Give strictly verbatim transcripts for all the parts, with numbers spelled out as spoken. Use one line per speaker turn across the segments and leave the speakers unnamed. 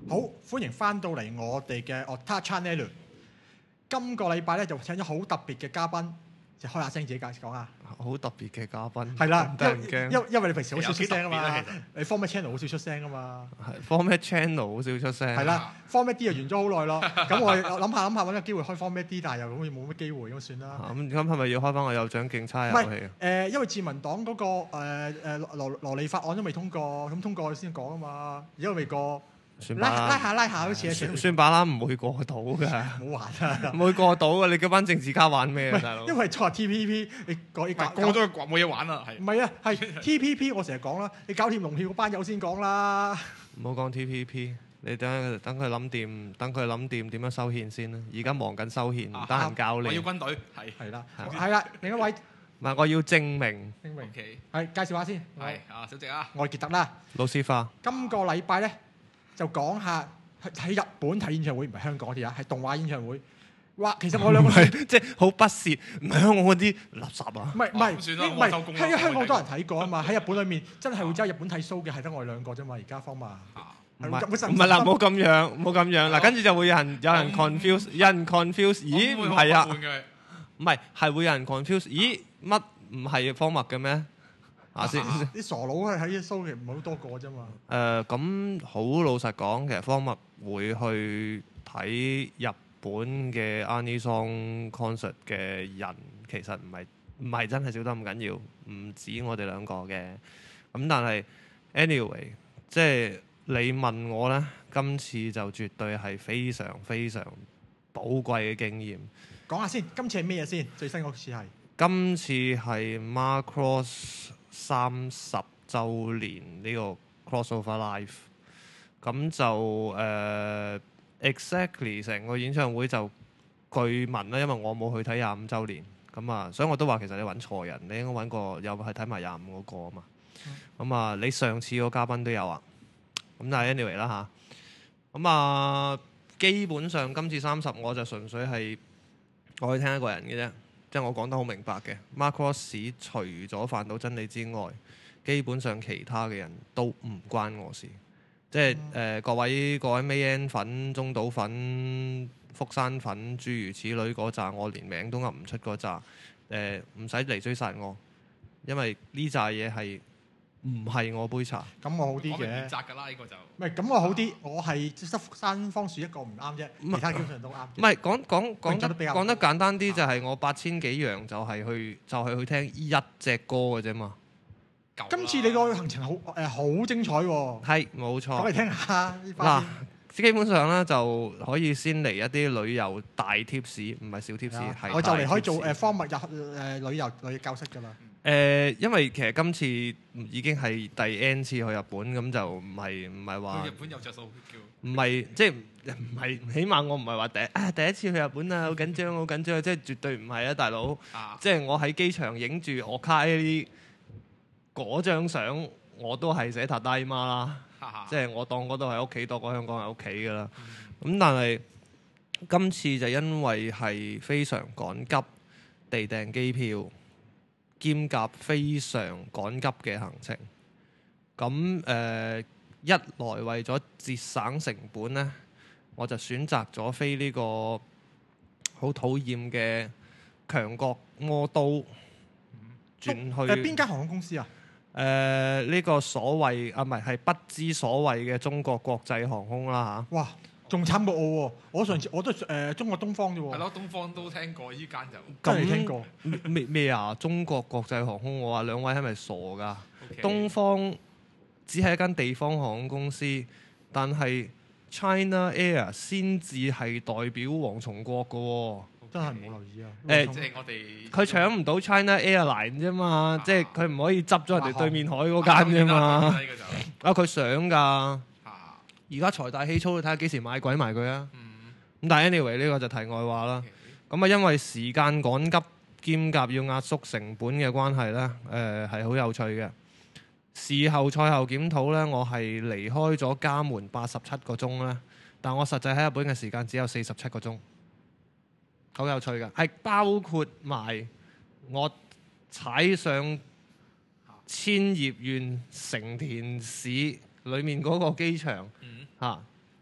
好，歡迎翻到嚟我哋嘅 Otago Channel。今個禮拜咧就請咗好特別嘅嘉賓，就開下聲自己介紹講下。
好特別嘅嘉賓，
係啦，
得人驚。
因因為你平時好少出聲啊嘛，
其實
你 Format Channel 好少出聲啊嘛。
係 Format Channel 好少出聲。
係啦，Format D 就完咗好耐咯。咁我我諗下諗下揾個機會開 Format D，但係又好似冇乜機會咁算啦。
咁咁係咪要開翻個有獎競猜遊戲？
唔係誒，因為自民黨嗰個誒誒羅羅利法案都未通過，咁通過先講啊嘛。而家未過。拉拉下拉下好似
算算把啦，唔會過到㗎。
唔好玩啊！
唔會過到㗎，你嗰班政治家玩咩啊，大佬？
因為作為 T P P， 你改搞
過咗冇嘢玩啦，係。
唔係啊，係 T P P， 我成日講啦，你搞掂龍票嗰班友先講啦。
唔好講 T P P， 你等等佢諗掂，等佢諗掂點樣收憲先啦。而家忙緊收憲，唔得閒教你。
我要軍隊，係
係啦，係啦，另一位
唔係我要證明。
證明
OK，
係介紹下先。
係啊，小謝啊，
愛傑特啦。
老師化。
今個禮拜咧就講下。喺日本睇演唱會唔係香港嗰啲啊，係動畫演唱會。哇，其實我兩個
即係好不屑，唔係香港嗰啲垃圾啊！
唔係唔係，
算啦
唔係
我收工啦
香香港好多人睇過啊嘛。喺日本裏面真係會走日本睇 show 嘅係得我哋兩個啫嘛。而家方嘛，
唔係唔係嗱，唔好咁樣，唔好咁樣嗱，跟住就會有人有人 confuse， 有人 confuse， 咦唔係啊？唔係係會有人 confuse， 咦乜唔係荒謬嘅咩？下先，
啲傻佬係喺 show 嘅唔係好多個啫嘛。
誒咁好老實講，其實荒謬會去睇日本嘅 Anisong concert 嘅人，其實唔係唔係真係少得咁緊要，唔止我哋兩個嘅。咁但係 anyway， 即係你問我呢，今次就絕對係非常非常寶貴嘅經驗。
講下先，今次係咩嘢先？最新嗰次係
今次係 Macross三十週年呢個 crossover live，咁就誒、呃、exactly 成個演唱會就據聞啦，因為我冇去睇廿五週年，咁啊，所以我都話其實你揾錯人，你應該揾個有係睇埋廿五嗰個啊嘛。咁啊，你上次個嘉賓都有啊，咁但係 anyway 啦吓，咁啊基本上今次三十我就純粹係我去聽一個人嘅啫。即係我講得好明白嘅 Macross 除咗飯島真理之外，基本上其他嘅人都唔關我事。即係誒、呃、各位各位 Mayan 粉、中島粉、福山粉諸如此類嗰扎，我連名都噏唔出嗰扎。誒唔使嚟追殺我，因為呢扎嘢係唔係我杯茶。
咁我好啲嘅。
原則㗎啦，呢個就
唔係咁我好啲，我係執山方樹一個唔啱啫，其他基本上都啱。
唔係講講講得
得
講得簡單啲，就係我八千幾樣就係去就係、是、去聽一隻歌嘅啫嘛。
今次你個行程好誒好精彩喎。
係冇錯。
講嚟聽下
嗱，基本上咧就可以先嚟一啲旅遊大貼士，唔係小貼士，係
我就嚟可以做誒荒謬日誒旅遊旅遊教室㗎啦。
誒、呃，因為其實今次已經係第 N 次去日本，咁就唔係唔係話
日本有著數叫，
唔係即係唔係，起碼我唔係話第啊第一次去日本啊，好緊張好緊張，即係絕對唔係啊，大佬！
啊、
即係我喺機場影住我卡啲嗰張相，我都係寫塔大姨媽啦，
啊、
即係我當嗰度係屋企多過香港係屋企㗎啦。咁、嗯、但係今次就因為係非常趕急地訂機票。兼夾非常趕急嘅行程，咁誒、呃、一來為咗節省成本呢，我就選擇咗飛呢個好討厭嘅強國魔都轉去。誒
邊間航空公司啊？
誒呢、呃呢個所謂啊，唔係係不知所謂嘅中國國際航空啦嚇。
哇！仲慘過我喎！我上次我都誒、呃、中國東方啫喎。
係咯，東方都聽過，依間就
真係聽過
咩咩啊？中國國際航空，我話兩位係咪傻㗎？Okay. 東方只係一間地方航空公司，但係 China Air 先至係代表黃松國㗎喎。
真係冇留意啊！
誒，
即係我哋
佢搶唔到 China Airline 啫嘛，即係佢唔可以執咗人哋對面海嗰間啫嘛。啊，佢想㗎。而家財大氣粗，你睇下幾時買鬼埋佢啊！咁、嗯、但係 anyway 呢個就題外話啦。咁啊，因為時間趕急兼夾要壓縮成本嘅關係呢，誒係好有趣嘅。事後賽後檢討呢，我係離開咗家門八十七個鐘啦，但我實際喺日本嘅時間只有四十七個鐘，好有趣嘅，係包括埋我踩上千葉縣成田市裏面嗰個機場嚇，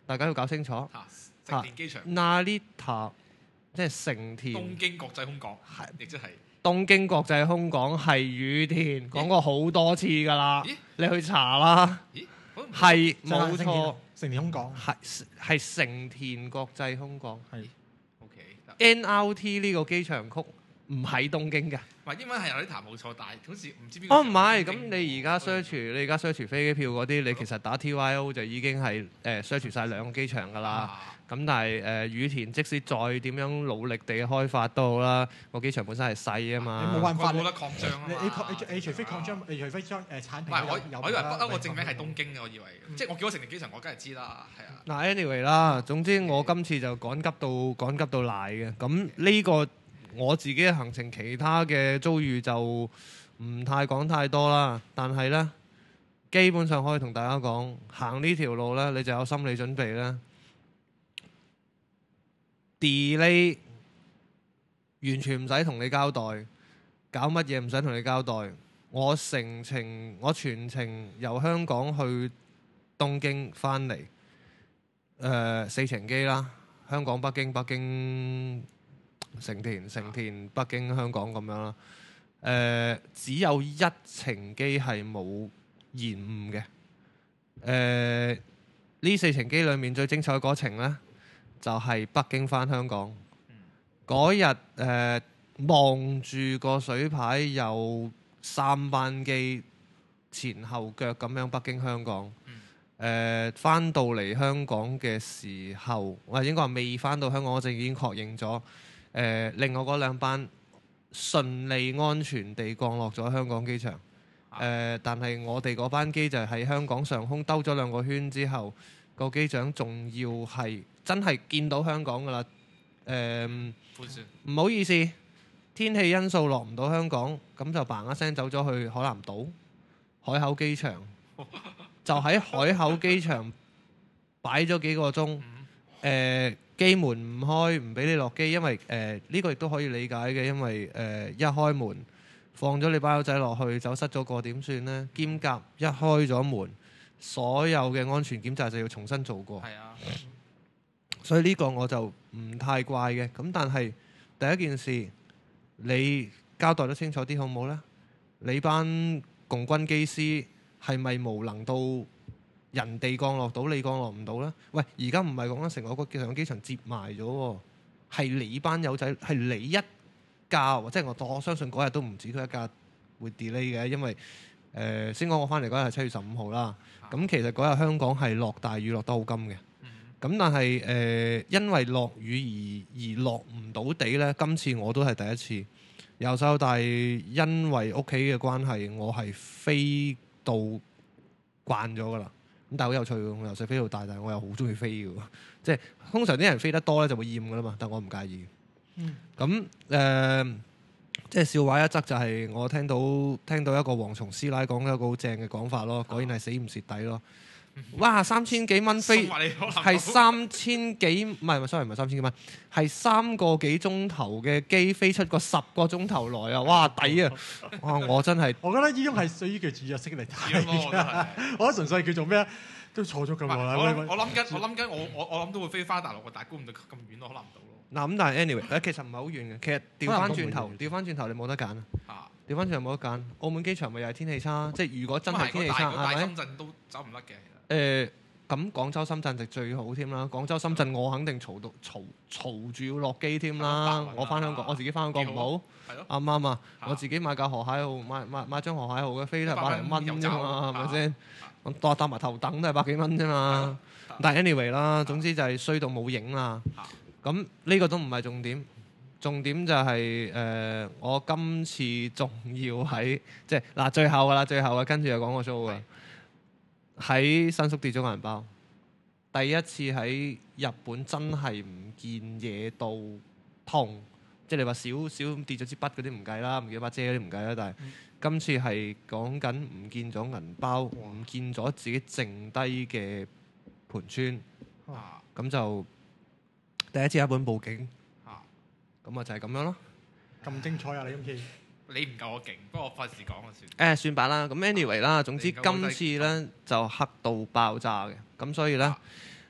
大家要搞清楚。
嚇成田機場、
Narita 即係成田，
東京國際空港，
係
亦即係
東京國際空港係羽田，講過好多次㗎啦。
咦？
你去查啦。
咦？
係
就係
冇錯，
成田空港
係係成田國際空港。
係
OK。
N R T 呢個機場曲唔喺東京㗎。
唔係英文係有啲談冇錯，但係好似唔知邊個。
哦，唔係，咁你而家 search，你而家 search 飛機票嗰啲，你其實打 T Y O 就已經係誒 search 曬兩個機場㗎啦。咁但係誒羽田即使再點樣努力地開發都好啦，個機場本身係細啊嘛。
你冇辦法，
冇得擴張啊嘛。
你你你除非擴張，你除非將誒產
唔係我
有
我以為不嬲個正名係東京嘅，我以為即係我叫咗成田機場，我梗係知啦，係啊。
嗱 anyway 啦，總之我今次就趕急到趕急到賴嘅。咁呢個我自己嘅行程，其他嘅遭遇就唔太講太多啦。但係呢，基本上可以同大家講，行呢條路呢，你就有心理準備啦。delay 完全唔使同你交代，搞乜嘢唔使同你交代。我成程我全程由香港去東京翻嚟，誒、呃、四程機啦，香港、北京、北京、成田、成田、北京、香港咁樣啦。誒、呃、只有一程機係冇延誤嘅。誒、呃、呢四程機裡面最精彩嗰程呢，就係北京返香港嗰日，誒望住個水牌有三班機前後腳咁樣北京香港。誒返到嚟香港嘅時候，我應該話未返到香港，我就已經確認咗。誒另外嗰兩班順利安全地降落咗香港機場。誒但係我哋嗰班機就喺香港上空兜咗兩個圈之後，個機長仲要係真係見到香港㗎啦。誒唔好意思，天氣因素落唔到香港，咁就嘭一聲走咗去海南島海口機場，就喺海口機場擺咗幾個鐘。誒機門唔開，唔俾你落機，因為誒呢個亦都可以理解嘅，因為誒一開門放咗你包仔落去，走失咗個點算呢？兼夾一開咗門，所有嘅安全檢查就要重新做過。
係啊。
所以呢個我就唔太怪嘅。咁但係第一件事，你交代得清楚啲好唔好呢？你班共軍機師係咪無能到人哋降落到，你降落唔到呢？喂，而家唔係講緊成個個上機場接埋咗喎，係你班友仔，係你一架，即係我我相信嗰日都唔止佢一架會 delay 嘅，因為誒、呃、先講我翻嚟嗰日係七月十五號啦。咁其實嗰日香港係落大雨，落得好金嘅。咁但係誒、呃，因為落雨而而落唔到地呢，今次我都係第一次。由細到大，因為屋企嘅關係，我係飛到慣咗噶啦。咁但係好有趣喎，我由細飛到大，但係我又好中意飛嘅喎。即係通常啲人飛得多呢就會厭噶啦嘛，但我唔介意。咁誒、呃，即係笑話一則就係我聽到聽到一個蝗蟲師奶講一個好正嘅講法咯，果然係死唔蝕底咯。哇！三千幾蚊飛係三千幾，唔係唔係 sorry 唔係三千幾蚊，係三個幾鐘頭嘅機飛出個十個鐘頭來啊！哇，抵啊！哇，我真係，
我覺得呢種係屬於叫自虐式嚟睇，我覺得純粹係叫做咩？都錯咗咁耐啦。
我我諗緊，我諗緊，我我我諗都會飛翻大陸嘅，但係估唔到咁遠咯，可能唔到咯。
嗱咁，但係 anyway，其實唔係好遠嘅。其實調翻轉頭，調翻轉頭，你冇得揀啊！調翻轉頭冇得揀。澳門機場咪又係天氣差，即係如果真係天氣差，係咪？
深圳都走唔甩嘅。
誒咁廣州深圳就最好添啦，廣州深圳我肯定嘈到嘈嘈住要落機添啦。我翻香港，我自己翻香港唔好，啱唔啱啊？我自己買架河蟹號，買買買張河蟹號嘅飛都係百零蚊啫嘛，係咪先？咁搭搭埋頭等都係百幾蚊啫嘛。但係 anyway 啦，總之就係衰到冇影啦。咁呢個都唔係重點，重點就係誒我今次仲要喺即係嗱最後㗎啦，最後啊跟住就講個 show 㗎。喺新宿跌咗個銀包，第一次喺日本真係唔見嘢到痛，即係你話少少跌咗支筆嗰啲唔計啦，唔見把遮嗰啲唔計啦，但係、嗯、今次係講緊唔見咗銀包，唔見咗自己剩低嘅盤川，咁、啊、就第一次喺日本報警，咁啊就係咁樣咯。
咁精彩啊！你今次？
你唔夠我勁，不過我費事講就算。
誒算吧啦，咁 anyway 啦，總之今次咧就黑到爆炸嘅，咁所以咧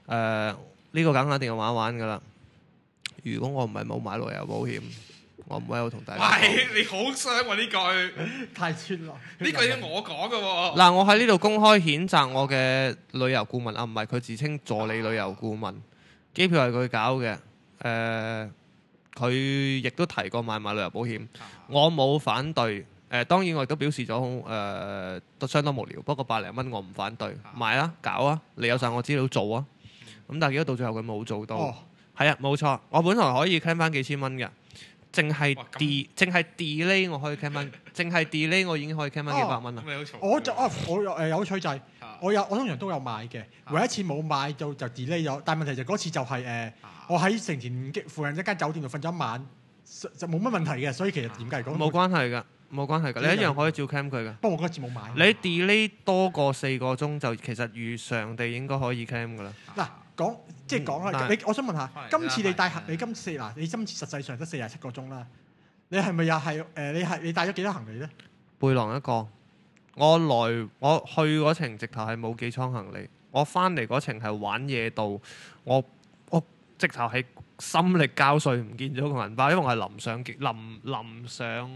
呢個梗一定要玩一玩㗎啦。如果我唔係冇買旅遊保險，我唔會喺度同大家。
喂，你好傷喎呢句，
太酸啦！
呢句要我講嘅喎。
嗱，我喺呢度公開譴責我嘅旅遊顧問啊，唔係佢自稱助理旅遊顧問，機票係佢搞嘅。誒、呃，佢亦都提過買買旅遊保險，我冇反對。誒、呃，當然我亦都表示咗誒都相當無聊，不過百零蚊我唔反對，買啊搞啊，你有晒我資料做啊。咁但係結果到最後佢冇做到。
哦，
係啊，冇錯，我本來可以 claim 翻幾千蚊嘅，淨係 d 淨係 delay 我可以 claim 翻，淨係 delay 我已經可以 claim 翻幾百蚊啦。
我就啊，我有誒有趣就係，我有我通常都有買嘅，唯一一次冇買就就 delay 咗，但係問題就嗰次就係誒，我喺成田附近一間酒店度瞓咗一晚，就冇乜問題嘅，所以其實點計講
冇關係㗎，冇關係㗎，你一樣可以照 claim 佢㗎。
不過我嗰次冇買。
你 delay 多過四個鐘就其實如常地應該可以 claim 㗎啦。
嗱。講即係講啦，你我想問下，今次你帶行，你今次嗱，你今次實際上得四十七個鐘啦，你係咪又係誒？你係你帶咗幾多行李咧？
背囊一個，我來我去嗰程直頭係冇寄艙行李，我翻嚟嗰程係玩夜到，我我直頭係心力交瘁，唔見咗個銀包，因為我係臨上臨臨上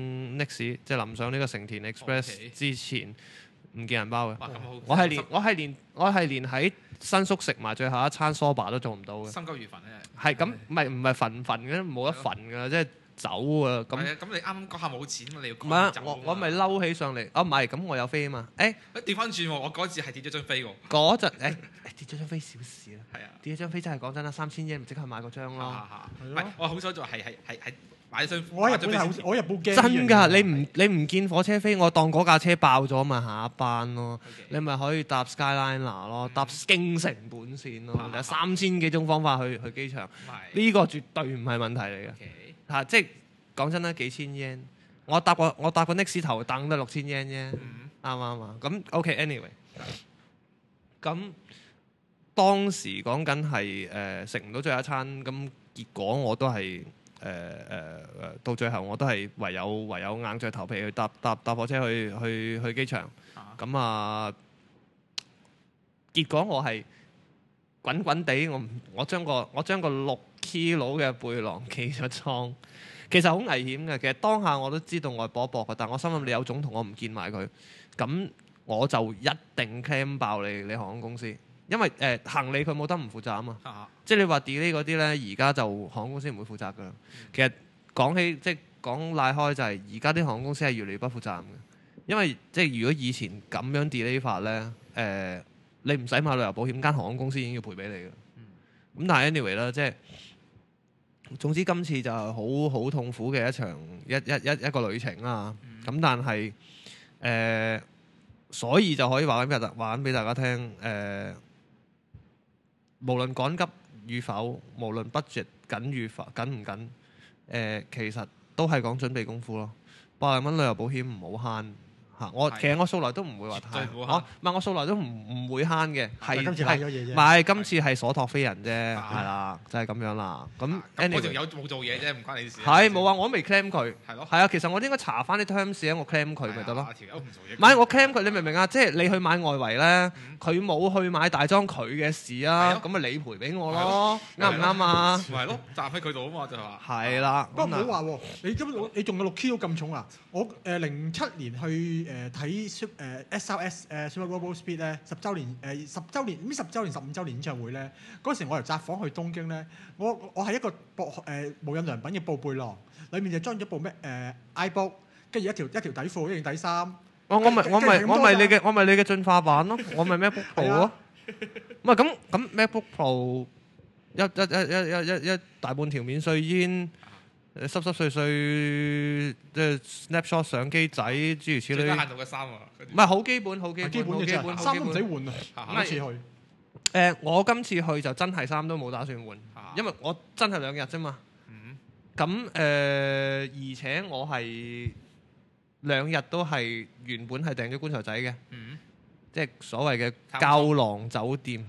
Next 即係臨上呢個成田 Express 之前唔見銀包嘅。我係連我係連我係連喺新宿食埋最後一餐 soba 都做唔到嘅，
心急如焚咧。
係咁，唔係唔係份份嘅，冇得份㗎，即係走啊！咁
咁你啱嗰下冇錢嘛，你要
唔係啊！我我咪嬲起上嚟，啊唔係，咁我有飛啊嘛！誒
誒調翻轉喎，我嗰次係跌咗張飛喎。
嗰陣誒誒跌咗張飛小事啦，
係啊，
跌咗張飛真係講真啦，三千yen唔即刻買嗰張咯。
唔係，我好彩就係係係係買張。
我喺日本係我喺日本驚
真㗎，你唔你唔見火車飛，我當嗰架車爆咗咪下一班咯。你咪可以搭 Skyliner 咯，搭京成本線咯，有三千幾種方法去去機場。呢個絕對唔係問題嚟嘅嚇，即係講真啦，幾千 yen， 我搭個我搭個 Next 頭等都六千 yen 啫，啱唔啱啊？咁 OK，anyway， 咁當時講緊係誒食唔到最後一餐，咁結果我都係。誒誒誒，到最後我都係唯有唯有硬着頭皮去搭搭搭火車去去去機場。咁啊，結果我係滾滾地，我我將個我將個六 kilo 嘅背囊寄咗倉，其實好危險嘅。其實當下我都知道我係搏一搏嘅，但我心諗你有種同我唔見埋佢，咁我就一定 claim 爆你你航空公司。因為誒、呃、行李佢冇得唔負責啊嘛，啊即係你話 delay 嗰啲咧，而家就航空公司唔會負責噶啦。其實講起即係講賴開就係而家啲航空公司係越嚟越不負責任嘅，因為即係如果以前咁樣 delay 法咧，誒、呃、你唔使買旅遊保險，間航空公司已經要賠俾你嘅。咁、嗯、但係 anyway 啦，即係總之今次就係好好痛苦嘅一場一一一一個旅程啦。咁、嗯、但係誒、呃，所以就可以話緊俾大話緊俾大家聽誒。呃無論趕急與否，無論 budget 緊與否緊唔緊，誒、呃、其實都係講準備功夫咯。百零蚊旅遊保險唔好慳嚇，我其實我數來都唔會話太，我唔係我數來都唔唔會慳嘅，係係唔係今次係所託非人啫，係啦，就係咁樣啦。咁
我條友冇做嘢啫，唔關你事。
係冇啊，我都未 claim 佢。
係咯。
係啊，其實我應該查翻啲 terms 咧，我 claim 佢咪得咯。
條友唔做嘢。
唔係我 claim 佢，你明唔明啊？即係你去買外圍咧，佢冇去買大裝佢嘅事啊，咁咪你賠俾我咯，啱唔啱啊？
唔係咯，賺喺佢度啊嘛，就係話。
係啦。
不過唔好話喎，你今你仲有六 kilo 咁重啊？我誒零七年去誒睇誒 S R S 誒 Super Robo Speed 咧十週年誒十週年唔知十週年十五週年演唱會咧，嗰時我由札幌去東京咧，我我係一個薄誒無印良品嘅布背囊，裡面就裝咗部咩誒 iBook，跟住一條一條底褲一件底衫。
我我咪我咪我咪你嘅我咪你嘅進化版咯，我咪 MacBook Pro 咯。唔係咁咁 MacBook Pro 一一一一一一大半條免稅煙。濕濕碎碎即係 snapshot 相機仔諸如此類。最低限度嘅衫啊，唔係好基本，好基本，
基本嘅啫，衫都唔使換啊。今次去誒、
呃，我今次去就真係衫都冇打算換，啊、因為我真係兩日啫嘛。咁誒、嗯呃，而且我係兩日都係原本係訂咗棺材仔嘅，嗯、即係所謂嘅膠囊酒店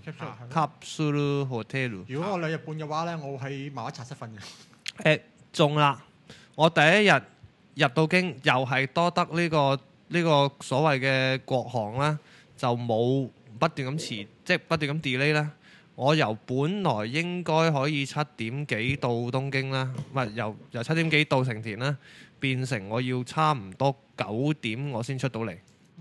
capsule hotel。如
果我兩日半嘅話咧，我喺某一茶室瞓嘅。誒、
呃。中啦！我第一日入到京，又係多得呢、這個呢、這個所謂嘅國航啦，就冇不斷咁遲，即係不斷咁 delay 啦。 我由本來應該可以七點幾到東京啦，唔係由由七點幾到成田啦，變成我要差唔多九點我先出到嚟。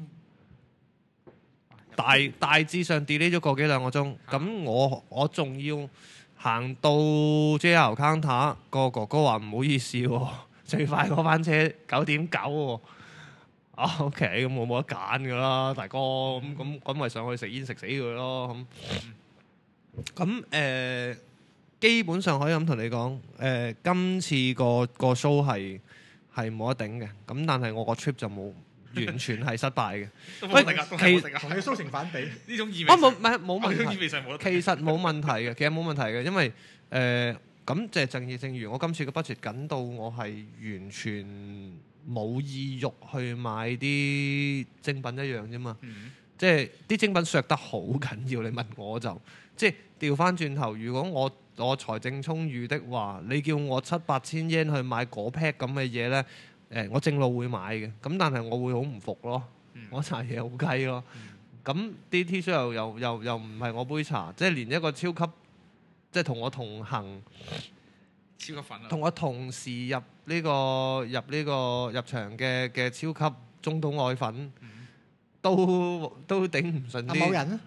大大致上 delay 咗個幾兩個鐘，咁我我仲要行到 J R counter，個哥哥話唔好意思喎，最快嗰班車九點九喎。啊 OK，咁我冇得揀噶啦，大哥，咁咁咁咪上去食煙食死佢咯。咁咁誒，基本上可以咁同你講，誒、呃、今次個個 show 係係冇得頂嘅，咁但係我個 trip 就冇。完全係失敗嘅。
喂，其實
同你蘇成反比
呢種意味，
啊冇唔係冇問題。
意味上冇得。
其實冇問題嘅，其實冇問題嘅，因為誒咁即係正如正如我今次嘅 budget 緊到，我係完全冇意欲去買啲精品一樣啫嘛。
嗯、
即係啲精品削得好緊要，你問我就即係調翻轉頭。如果我我財政充裕的話，你叫我七八千 yen 去買嗰 pack 咁嘅嘢咧？誒、呃，我正路會買嘅，咁但係我會好唔服咯，嗯、我搽嘢好雞咯，咁啲 T 恤又又又又唔係我杯茶，即係連一個超級，即係同我同行，
超級粉啊，
同我同時入呢、呢個入呢個入場嘅嘅超級中島愛粉，嗯、都都頂唔順啲。
冇人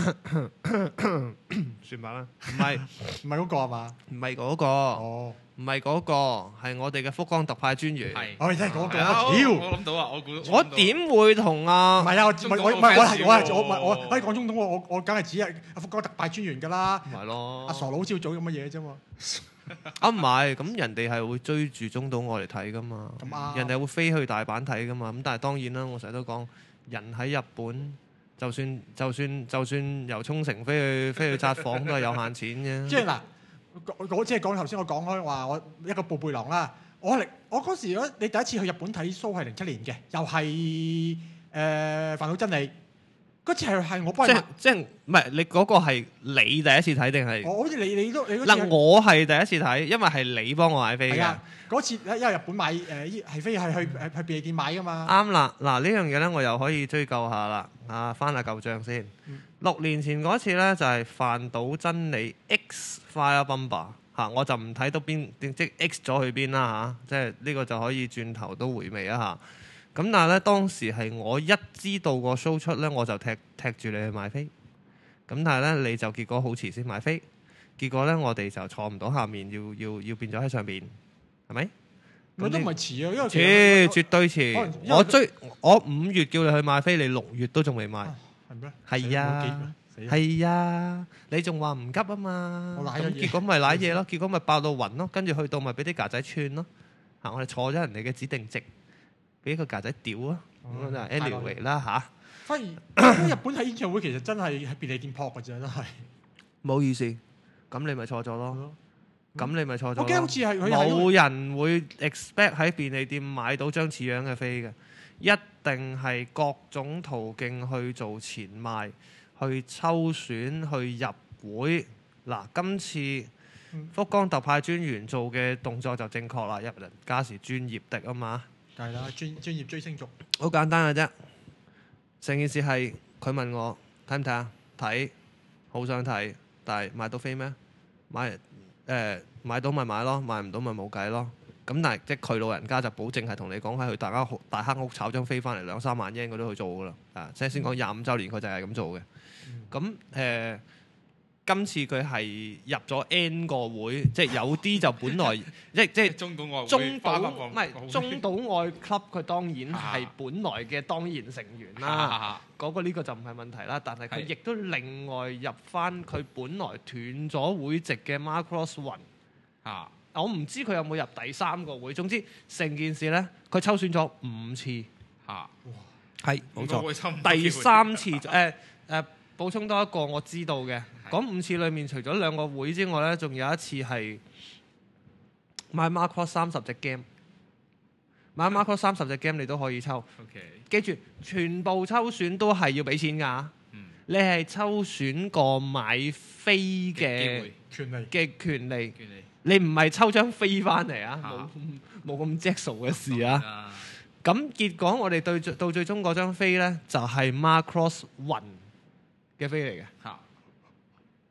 算吧啦，唔係
唔係嗰個係嘛？
唔係嗰個。
哦。
唔係嗰個，係我哋嘅福岡特派專員。
係，
我真係嗰個。
屌，我諗到啊，我估。
我點會同啊？
唔係啊，我唔係我唔係我係我係我唔係我可以講中東，我我梗係指係福岡特派專員㗎啦。
唔係咯，
阿傻佬先做咁嘅嘢啫嘛。
啊唔係，咁人哋係會追住中島愛嚟睇㗎嘛。
咁啱。
人哋會飛去大阪睇㗎嘛。咁但係當然啦，我成日都講，人喺日本，就算就算就算由沖繩飛去飛去札幌都係有限錢嘅。
即係嗱。我即係講頭先，我講開話我一個布背囊啦。我嚟我嗰時，你第一次去日本睇 show 係零七年嘅，又係誒煩惱真理嗰次係係我幫你買。
即係唔係你嗰個係你第一次睇定係？
我好似你你都你
嗱，我係第一次睇，因為係你幫我買飛嘅。係啊，
嗰次因為日本買誒係飛係去誒去便利店買㗎嘛。
啱啦，嗱呢樣嘢咧，我又可以追究下啦。啊，翻下舊帳先。嗯六年前嗰次咧就係飯島真理 X Fire Bomber 嚇，我就唔睇到邊即 X 咗去邊啦嚇，即係呢個就可以轉頭都回味一下。咁但係咧當時係我一知道個 show 出咧，我就踢踢住你去買飛。咁但係咧你就結果好遲先買飛，結果咧我哋就坐唔到下面，要要要變咗喺上邊，係咪？
我都唔係遲啊，因為
遲絕對遲。我追我五月叫你去買飛，你六月都仲未買。
係咩？
係啊，係啊，你仲話唔急啊嘛？咁結果咪瀨嘢咯，結果咪爆到暈咯，跟住去到咪俾啲架仔串咯。嚇，我哋坐咗人哋嘅指定席，俾個架仔屌啊！咁就 anyway 啦嚇。
反而日本睇演唱會其實真係喺便利店撲嘅啫，真係。
冇意思，咁你咪錯咗咯。咁你咪錯咗。
我驚好似係佢
冇人會 expect 喺便利店買到張似樣嘅飛嘅。一定係各種途徑去做前賣，去抽選，去入會。嗱，今次福岡特派專員做嘅動作就正確啦，入人家是專業的啊嘛。
係啦，專專業追星族。
好簡單嘅啫，成件事係佢問我睇唔睇啊？睇，好想睇，但係買到飛咩？買誒、呃、買到咪買咯，買唔到咪冇計咯。咁但係即係佢老人家就保證係同你講係去大家大黑屋炒張飛翻嚟兩三萬 yen 佢都去做噶啦，啊！即係先講廿五週年佢就係咁做嘅。咁誒、呃，今次佢係入咗 N 個會，即係有啲就本來即即係
中島愛
中島唔係中島愛 club，佢當然係本來嘅當然成員啦。嗰、啊、個呢個就唔係問題啦，但係佢亦都另外入翻佢本來斷咗會籍嘅 Macross One 啊。我唔知佢有冇入第三個會，總之成件事咧，佢抽選咗五次嚇，係冇錯，第三次誒誒、呃呃、補充多一個我知道嘅，嗰五次裡面除咗兩個會之外咧，仲有一次係買 Macross 三十隻 game，買 Macross 三十隻 game 你都可以抽。Okay. 記住，全部抽選都係要俾錢㗎。嗯、你係抽選過買飛嘅權利嘅權利。權利你唔係抽張飛翻嚟啊！冇冇咁隻數嘅事啊！咁、啊、結果我哋對到最終嗰張飛咧，就係、是、Macross One 嘅飛嚟嘅。嚇、啊！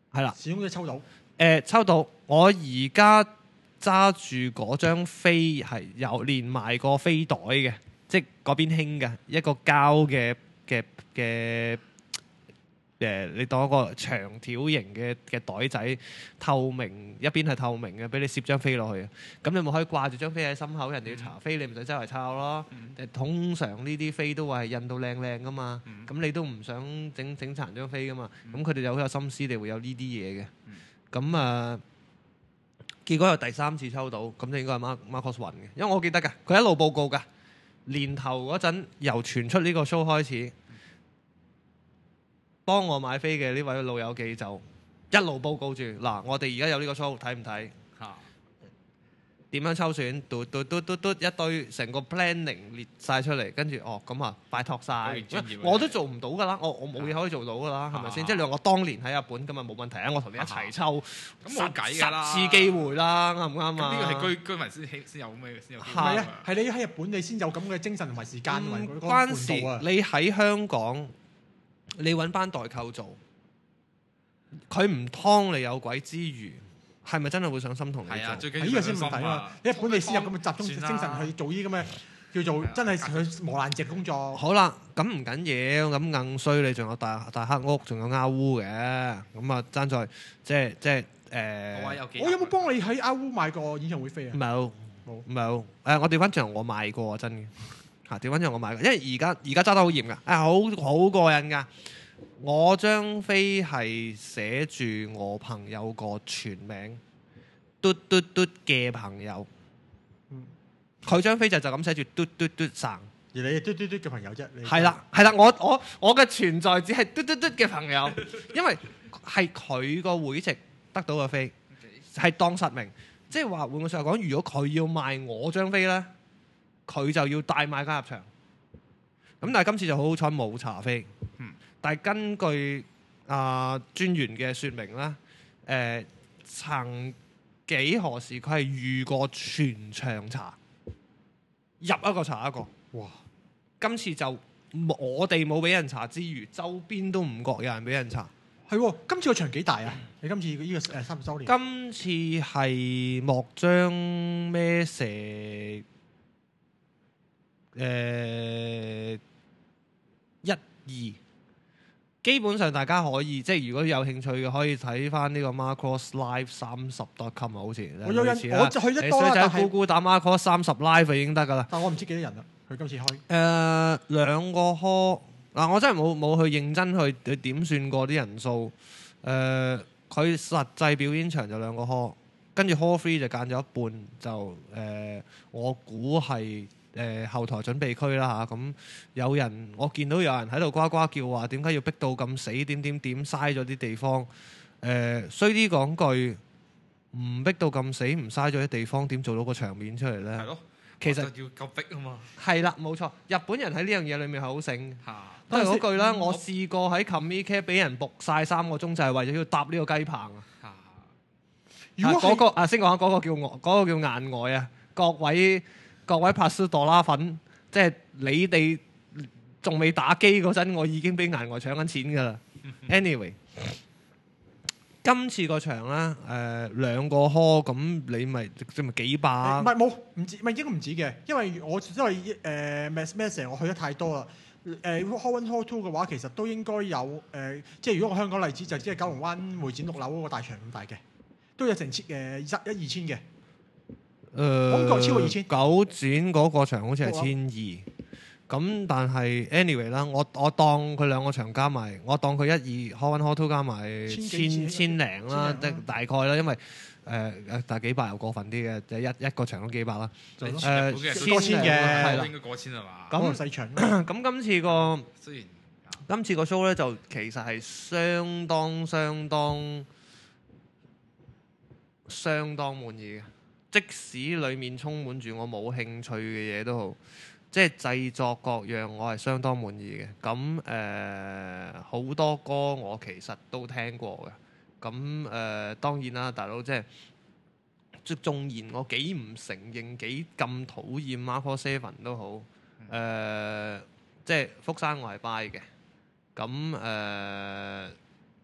係啦。
始終都抽到。
誒、抽到，我而家揸住嗰張飛係有連埋個飛袋嘅，即係嗰邊興嘅一個膠嘅嘅嘅誒，你當一個長條形嘅嘅袋仔，透明一邊係透明嘅，俾你攝張飛落去嘅。咁你咪可以掛住張飛喺心口，人哋要查飛，你唔使周圍抄咯。
嗯、
通常呢啲飛都話係印到靚靚噶嘛，咁、
嗯、
你都唔想整整殘張飛噶嘛，咁
嗯
佢哋就好有心思，你會有呢啲嘢嘅。
嗯
咁啊，結果又第三次抽到，咁就應該係 Mar Marcos 運嘅，因為我記得㗎，佢一路報告㗎。年頭嗰陣由傳出呢個 show 開始，幫我買飛嘅呢位老友記就一路報告住嗱，我哋而家有呢個 show 睇唔睇？
嚇
點樣抽選？嘟嘟嘟嘟嘟一堆成個 planning 列晒出嚟，跟住哦咁啊，拜託晒，我都做唔到㗎啦，我我冇嘢可以做到㗎啦，係咪先？即係你話我當年喺日本咁啊冇問題啊，我同你一齊抽，
咁冇計㗎啦，
十次機會啦，啱唔啱啊？
呢個係居居民先起先有咩先有機會。
係啊，係你喺日本你先有咁嘅精神同埋時間同埋嗰個
關
盤
事，
度啊。
你喺香港，你揾班代購做，佢唔劏你有鬼之餘，係咪真係會上心同你
係啊，
做？
最緊
係呢個先
要
問題啊！你日本你先有咁嘅集中精
算啦
神去做呢啲咁嘅叫做真係去磨爛蓆工作。
好啦，咁唔緊要，咁硬衰你仲有大大黑屋，仲有歐烏嘅，咁啊爭在即係即係誒，
各位有幾？
我有冇幫你喺歐烏買過演唱會飛啊？
冇
冇
冇誒，我調翻轉我買過真嘅嚇，調翻轉我買過，因為而家而家揸得好嚴㗎，啊好好過癮㗎。我張飛係寫住我朋友個全名，嘟嘟嘟嘅朋友。佢張飛就就咁寫住嘟嘟嘟生。
而你係嘟嘟嘟嘅朋友啫。
係啦係啦，我我我嘅存在只係嘟嘟嘟嘅朋友，因為係佢個會籍得到嘅飛，係當實名。即係話換句説話講，如果佢要賣我張飛咧，佢就要帶買家入場。咁但係今次就好好彩冇查飛。
嗯
但係根據啊、呃、專員嘅説明咧，誒、呃、曾幾何時佢係預過全場查，入一個查一個。
哇！
今次就我哋冇俾人查之餘，周邊都唔覺有人俾人查。
係喎，今次個場幾大啊？你今次呢個誒三十週年？
今次係莫章咩蛇誒一二。基本上大家可以即係如果有興趣嘅，可以睇翻呢個 Marcos Live 三十 dot com 啊，好似
我有印，我就去得多啦。
你
但係
仔咕咕打 Marcos 三十 Live 已經得㗎啦。
但我唔知幾多人啦。佢今次開
誒、呃、兩個 hall 嗱，我真係冇冇去認真去去點算過啲人數。誒、呃，佢實際表演場就兩個 hall，跟住 hall three 就間咗一半，就誒、呃、我估係。誒、呃、後台準備區啦嚇，咁、啊、有人我見到有人喺度呱呱叫話，點解要逼到咁死？點點點嘥咗啲地方。誒衰啲講句，唔逼到咁死，唔嘥咗啲地方，點做到個場面出嚟咧？
係咯，
其實
要夠逼啊嘛。
係啦，冇錯。日本人喺呢樣嘢裏面係好醒。
嚇，
都係嗰句啦。
嗯、
我試過喺 Comic 俾人仆晒三個鐘，就係為咗要搭呢個雞棚啊。
嚇，
如果嗰、嗰個啊，先講下嗰個叫我嗰、嗰個叫眼外啊，各位。各位拍斯朵拉粉，即係你哋仲未打機嗰陣，我已經俾顏外搶緊錢㗎啦。Anyway，今次個場咧，誒、呃、兩個 hall，咁你咪即咪幾百？
唔係冇，唔止，唔係應該唔止嘅，因為我因為誒 Mass Mass 我去得太多啦。誒、呃、Hall One Hall Two 嘅話，其實都應該有誒、呃，即係如果我香港例子就即係九龍灣會展六樓嗰個大場咁大嘅，都有成千誒一一二千嘅。
誒、呃，
我覺超過二千。
九展嗰個場好似係千二，咁但係 anyway 啦，我我當佢兩個場加埋，我當佢一二 Hall One Hall Two 加埋千千零啦，即大概啦，因為誒誒但係幾百又過分啲嘅，即係一一個場都幾百啦。
誒
誒
多千嘅
係啦，
應該過千係嘛？
咁細場。
咁今次個
雖然
今次個 show 咧就其實係相當相當相當滿意嘅。即使裡面充滿住我冇興趣嘅嘢都好，即係製作各樣我係相當滿意嘅。咁誒好多歌我其實都聽過嘅。咁誒、呃、當然啦，大佬即係即縱然我幾唔承認幾咁討厭 Marco Seven 都好，誒、呃、即係福山我係 buy 嘅。咁誒、呃、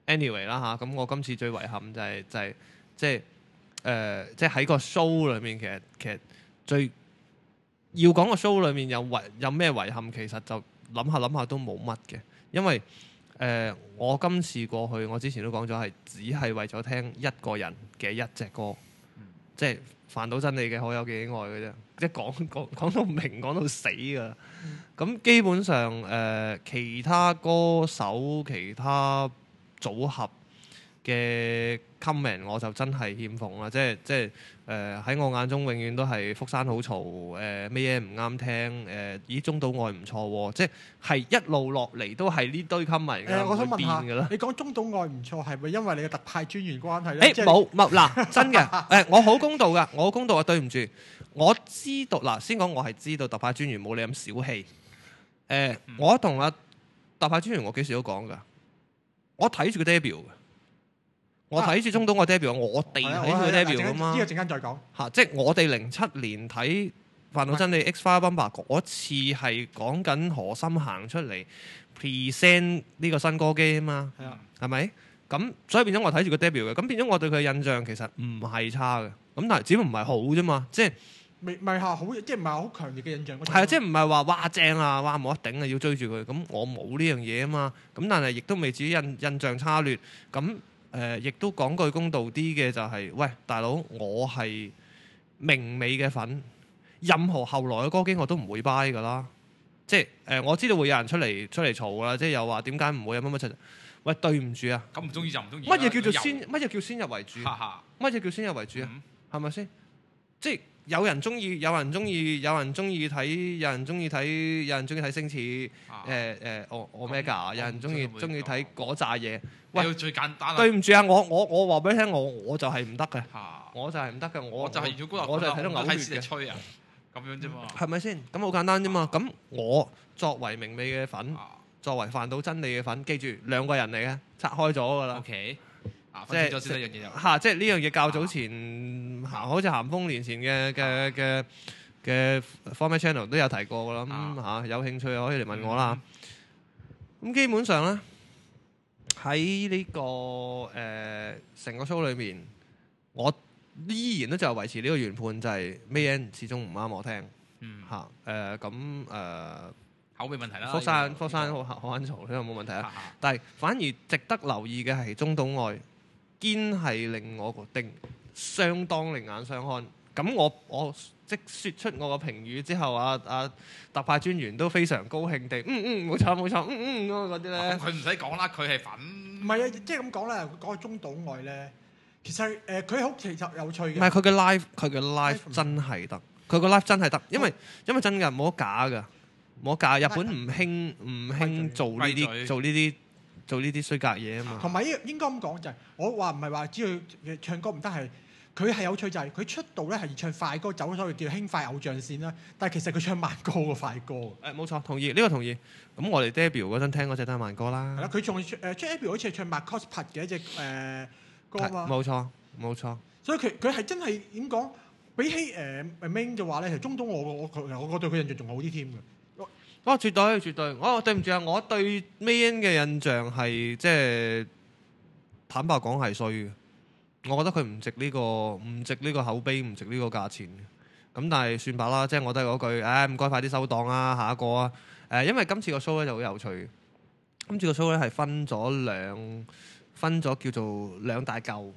anyway 啦嚇，咁我今次最遺憾就係、就係、即係誒，即係喺個 show 裏面，其實其實最要講個 show 裏面有遺有咩遺憾，其實就諗下諗下都冇乜嘅，因為誒、呃、我今次過去，我之前都講咗係只係為咗聽一個人嘅一隻歌，
嗯、
即係煩到真理嘅可有幾愛嘅啫，即係講講講到明講到死㗎。咁、嗯、基本上誒、呃、其他歌手其他組合嘅 comment 我就真係欠奉啦，即係即係誒喺我眼中永遠都係福山好嘈，誒咩嘢唔啱聽，誒、呃、咦中島愛唔錯喎，即係一路落嚟都係呢堆 comment 嘅，
我想問下，
㗎啦。
你講中島愛唔錯係咪因為你嘅特派專員關係咧？
誒冇冇嗱真嘅誒、呃，我好公道㗎，我好公道啊，對唔住，我知道嗱先講我係知道特派專員冇你咁小氣，誒、呃嗯、我同阿特派專員我幾時都講㗎。我睇住個 debut 嘅，我睇住中島愛 debut，我哋睇住個 debut 啊嘛。
呢個陣間再講
嚇，即係我哋零七年睇《煩惱真理 X Fire Bumper》嗰次係講緊何心行出嚟 present 呢個新歌機啊嘛。係啊，係咪？咁所以變咗我睇住個 debut 嘅，咁變咗我對佢嘅印象其實唔係差嘅。咁但係只不過唔係好啫嘛，即係
未未係好，即係唔係好強烈嘅印象。
係啊，即係唔係話哇正啊，哇冇得頂啊，要追住佢。咁我冇呢樣嘢啊嘛。咁但係亦都未至於印印象差劣。咁誒，亦都講句公道啲嘅就係，喂大佬，我係明美嘅粉，任何後來嘅歌經我都唔會 buy 㗎啦。即係誒，我知道會有人出嚟出嚟嘈㗎啦，即係又話點解唔會有乜乜柒？喂，對唔住啊！
咁唔中意就唔中意。
乜嘢叫做先？乜嘢叫先入為主？乜嘢叫先入為主啊？係咪先？即係。有人中意，有人中意，有人中意睇，有人中意睇，有人中意睇星矢，誒誒，我我咩㗎？有人中意中意睇嗰扎嘢。喂，
最簡單。對
唔住啊，我我我話俾你聽，我我就係唔得嘅，
啊、
我就係唔得嘅，我
就係如果
我就係睇到嘔血嘅。
吹啊，咁樣啫嘛。
係咪先？咁好簡單啫嘛。咁、
啊、
我作為明美嘅粉，啊、作為飯島真理嘅粉，記住兩個人嚟嘅，拆開咗㗎啦。
OK。
即係嚇，即係呢樣嘢較早前行，好似咸豐年前嘅嘅嘅嘅 Format Channel 都有提過㗎啦。咁嚇有興趣可以嚟問我啦。咁基本上咧喺呢個誒成個 show 裏面，我依然都就係維持呢個原判，就係 Mayan 始終唔啱我聽。嗯嚇誒咁誒
口味問題啦。
福山福山好好撚嘈，呢個冇問題啊。但係反而值得留意嘅係中島愛。堅係令我覺得相當另眼相看。咁我我即説出我個評語之後，阿、啊、阿、啊、特派專員都非常高興地，嗯嗯冇錯冇錯，嗯嗯嗰啲咧。佢
唔使講啦，佢係粉。
唔係啊，即係咁講咧，講中島愛咧，其實誒佢好其實有趣嘅。
唔係佢嘅 live，佢嘅 live 真係得，佢個 live 真係得，因為因為真㗎冇得假㗎，冇得假。日本唔興唔興做呢啲做呢啲。做呢啲衰格嘢啊嘛，
同埋應應該咁講就係、是，我話唔係話只要唱歌唔得，係佢係有趣就係、是、佢出道咧係唱快歌，走所謂叫輕快偶像線啦。但係其實佢唱慢歌嘅快歌。誒
冇錯，同意呢、呢個同意。咁我哋 debut 嗰陣聽嗰隻都係慢歌啦。
係啦，佢仲誒出 debut 好似係唱 Marcos Pat 嘅一隻誒、呃、歌啊嘛。
冇錯冇錯。
所以佢佢係真係點講？比起誒 Main 嘅話咧，其實中島我我我我對佢印象仲好啲添嘅。
哦，絕對絕對，我、哦、對唔住啊！我對 Main 嘅印象係即係坦白講係衰嘅，我覺得佢唔值呢、呢個唔值呢個口碑，唔值呢個價錢。咁但係算吧啦，即係我都係嗰句，誒唔該快啲收檔啊，下一個啊！誒、呃，因為今次個 show 咧就好有趣，今次個 show 咧係分咗兩分咗叫做兩大嚿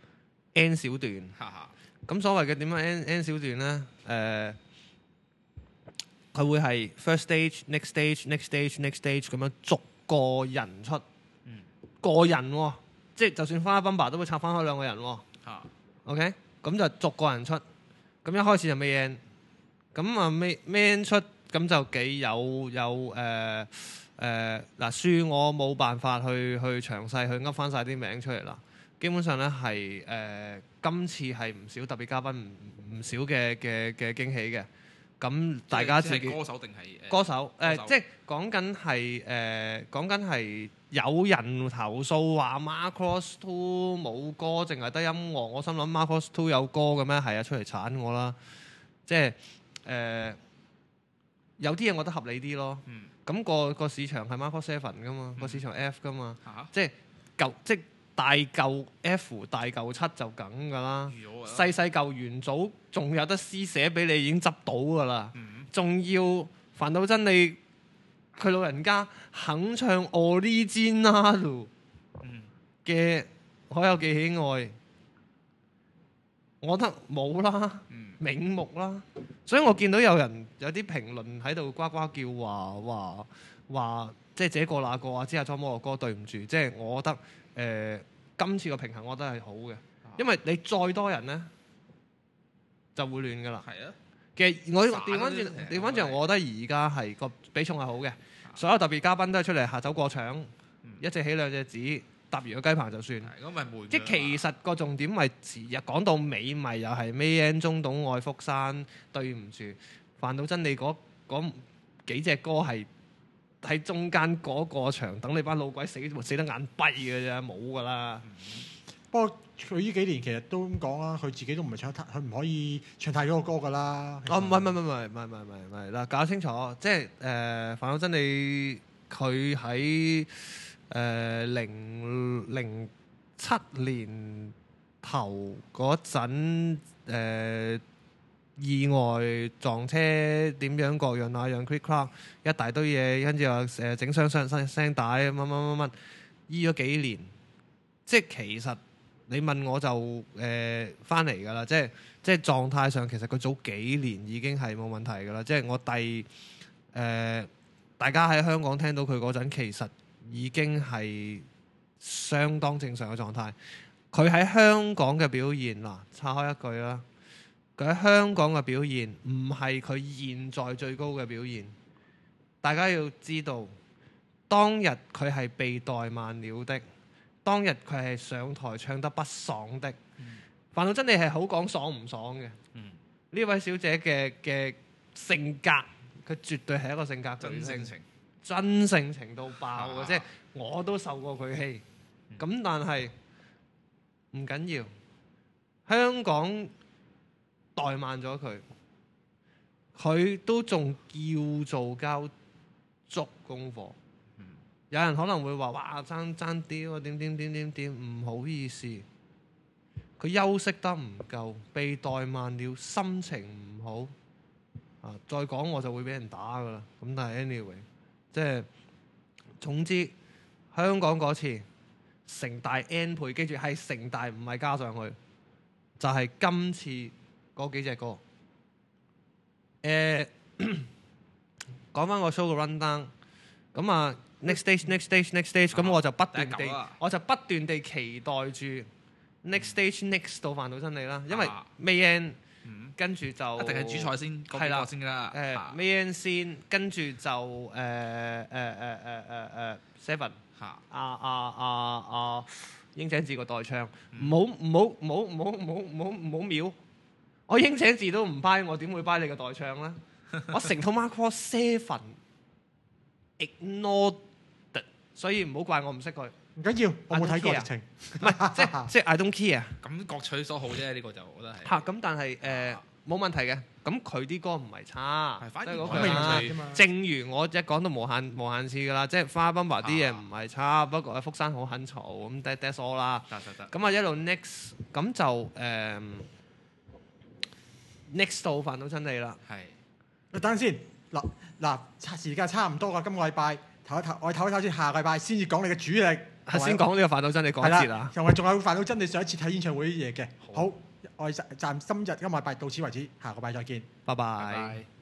N 小段。咁所謂嘅點樣 N N 小段咧？誒、呃。佢會係 first stage、next stage、next stage、next stage 咁樣逐個人出，嗯、個人喎、哦，即係就算翻一 bumper 都會拆翻開兩個人喎、哦。啊、OK，咁就逐個人出。咁一開始就 man，咁啊 man man 出，咁就幾有有誒誒嗱，恕、呃呃、我冇辦法去去詳細去噏翻晒啲名出嚟啦。基本上咧係誒今次係唔少特別嘉賓，唔唔少嘅嘅嘅驚喜嘅。咁大家自己
歌手定係
歌手誒、呃，即係講緊係誒，講緊係有人投訴話 Macross Two 冇歌，淨係得音樂。我心諗 Macross Two 有歌嘅咩？係啊，出嚟鏟我啦！即係誒、呃，有啲嘢我覺得合理啲咯。咁、嗯、個個市場係 Macross Seven 噶嘛，個、嗯、市場 F 噶嘛，啊、即係嚿即係大嚿 F 大嚿七就梗㗎啦，
預咗㗎啦
細細嚿元祖仲有得施捨俾你已經執到㗎啦，
嗯
仲、要煩到真你佢老人家肯唱 Original
嗯
嘅可有記喜愛，我覺得冇啦。
嗯
銘目啦，所以我見到有人有啲評論喺度呱呱叫話話話，即係這個那個啊，之後裝摩洛哥對唔住，即係我覺得誒、呃、今次個平衡我覺得係好嘅，因為你再多人咧就會亂噶啦。
係啊，
其實我
散
調翻轉
啫
調翻轉，我覺得而家係個比重係好嘅，所有特別嘉賓都係出嚟下走過場，
嗯
一隻起兩隻子，搭完個雞棚就算。
係咁咪悶。
即係其實個重點咪時日講到尾咪又係 Mayan 中島愛福山對唔住，范到真你嗰嗰幾隻歌係喺中間嗰個場等你班老鬼死死得眼閉嘅啫，冇㗎啦。
不過佢呢幾年其實都咁講啦，佢自己都唔係唱太，佢唔可以唱太多個歌㗎啦。
哦，唔係唔係唔係唔係唔係唔係唔係嗱，搞清楚，即係誒范到真你佢喺誒零零七年頭嗰陣，誒意外撞車點樣各樣那樣 click clack 一大堆嘢，跟住又誒整雙雙聲聲帶乜乜乜乜，醫咗幾年，即係其實你問我就誒翻嚟㗎啦，即係即係狀態上其實佢早幾年已經係冇問題㗎啦，即係我第誒、呃、大家喺香港聽到佢嗰陣，其實已經係相當正常嘅狀態。佢喺香港嘅表現嗱，岔開一句啦，佢喺香港嘅表現唔係佢現在最高嘅表現。大家要知道，當日佢係被怠慢了的，當日佢係上台唱得不爽的。范到真你係好講爽唔爽嘅。呢、
嗯、
位小姐嘅嘅性格，佢絕對係一個性格巨星，
真性情，
真性情到爆嘅，
啊
即係我都受過佢氣。咁、嗯、但係唔緊要，香港怠慢咗佢，佢都仲叫做交足功課。
嗯、
有人可能會話：哇，爭爭啲喎，點點點點點，唔好意思。佢休息得唔夠，被怠慢了，心情唔好。啊，再講我就會俾人打㗎啦。咁但係 anyway，即係總之香港嗰次成大 N 倍，記住係成大，唔係加上去，就係、是、今次嗰幾隻歌。誒、呃，講翻個 show 嘅 run down，咁啊 next stage，next stage，next stage，咁、啊、我就不斷地，我就不斷地期待住 next stage，next 到飯到真理啦，因為 Mayan。嗯、跟住就
一定係主菜先，係啦先㗎啦。
誒 Mayan 先，跟住就誒誒誒誒誒誒 Seven 嚇，阿阿阿阿英井治個代唱，唔好唔好唔好唔好唔好唔好唔好秒，我英井治都唔 buy，我點會 buy 你個代唱咧？我成套 Macross Seven ignored， 所以唔好怪我唔識佢。
唔緊要，我冇睇過直情，
唔係即係即係 I don't care。
咁各取所好啫，呢個就我覺得係。
嚇咁，但係誒冇問題嘅。咁佢啲歌唔係差，
反
而
我明
啫嘛。正如我一講到無限無限次㗎啦，即係花崩爸啲嘢唔係差，不過阿福山好肯嘈咁 that that's all 啦。
得得得。
咁啊一路 next，咁就誒 next 到飯到真理啦。
係。
等陣先，嗱嗱時間差唔多㗎，今個禮拜唞一唞，我唞一唞先，下個禮拜先至講你嘅主力。
先講呢個飯到真理講一節啦，
同埋仲有飯到真理上一次睇演唱會啲嘢嘅。好，我哋暫今日今個禮拜到此為止，下個禮拜再見，
拜拜。